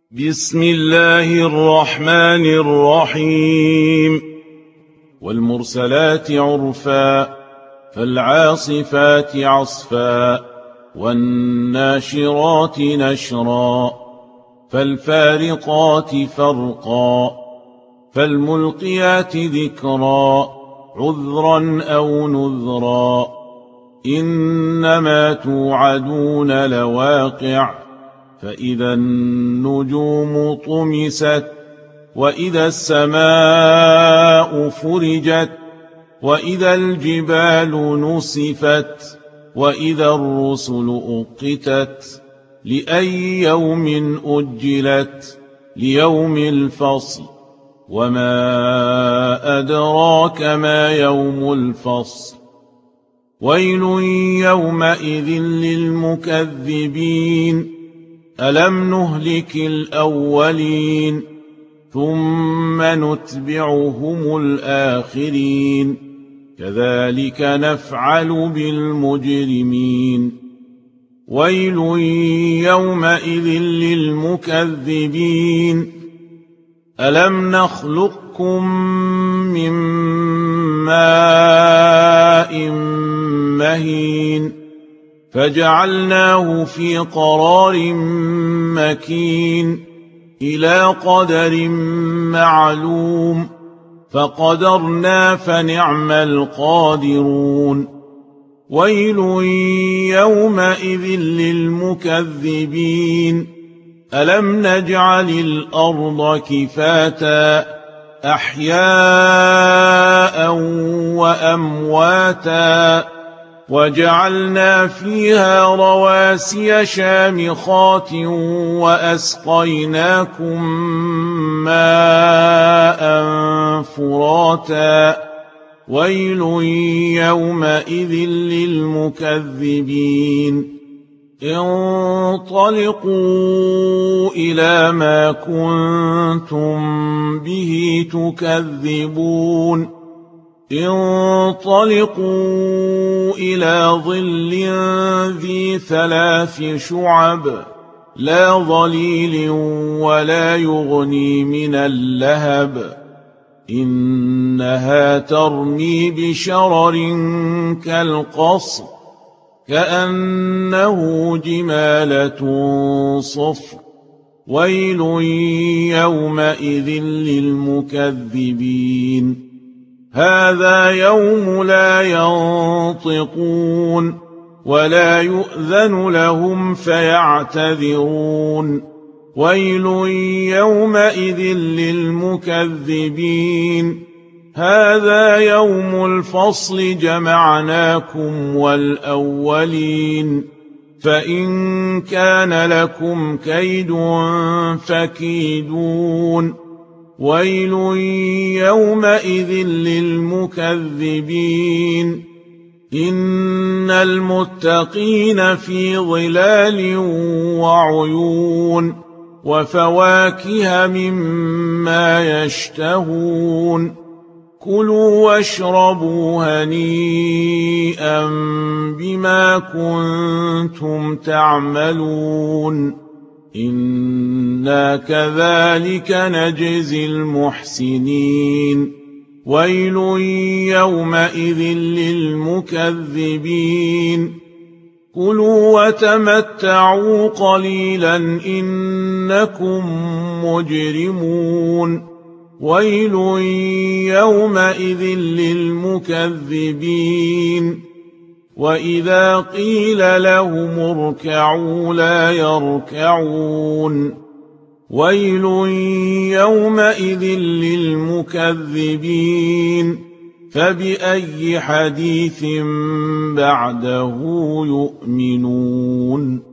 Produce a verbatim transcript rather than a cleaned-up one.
بسم الله الرحمن الرحيم والمرسلات عرفا فالعاصفات عصفا والناشرات نشرا فالفارقات فرقا فالملقيات ذكرا عذرا أو نذرا إنما توعدون لواقع فإذا النجوم طمست وإذا السماء فرجت وإذا الجبال نسفت وإذا الرسل أقتت لأي يوم أجلت ليوم الفصل وما أدراك ما يوم الفصل ويل يومئذ للمكذبين ألم نهلك الأولين ثم نتبعهم الآخرين كذلك نفعل بالمجرمين ويل يومئذ للمكذبين ألم نخلقكم من ماء مهين فجعلناه في قرار مكين إلى قدر معلوم فقدرنا فنعم القادرون ويل يومئذ للمكذبين ألم نجعل الأرض كفاتا أحياء وأمواتا وجعلنا فيها رواسي شامخات وأسقيناكم ماء فراتا ويل يومئذ للمكذبين انطلقوا إلى ما كنتم به تكذبون انطلقوا إلى ظل ذي ثلاث شعب لا ظليل ولا يغني من اللهب إنها ترمي بشرر كالقصر كأنه جمالة صفر ويل يومئذ للمكذبين هذا يوم لا ينطقون ولا يؤذن لهم فيعتذرون ويل يومئذ للمكذبين هذا يوم الفصل جمعناكم والأولين فإن كان لكم كيد فكيدون ويل يومئذ للمكذبين إن المتقين في ظلال وعيون وفواكه مما يشتهون كلوا واشربوا هنيئا بما كنتم تعملون إنا كذلك نجزي المحسنين ويل يومئذ للمكذبين كلوا وتمتعوا قليلا إنكم مجرمون ويل يومئذ للمكذبين وإذا قيل لهم اركعوا لا يركعون ويل يومئذ للمكذبين فبأي حديث بعده يؤمنون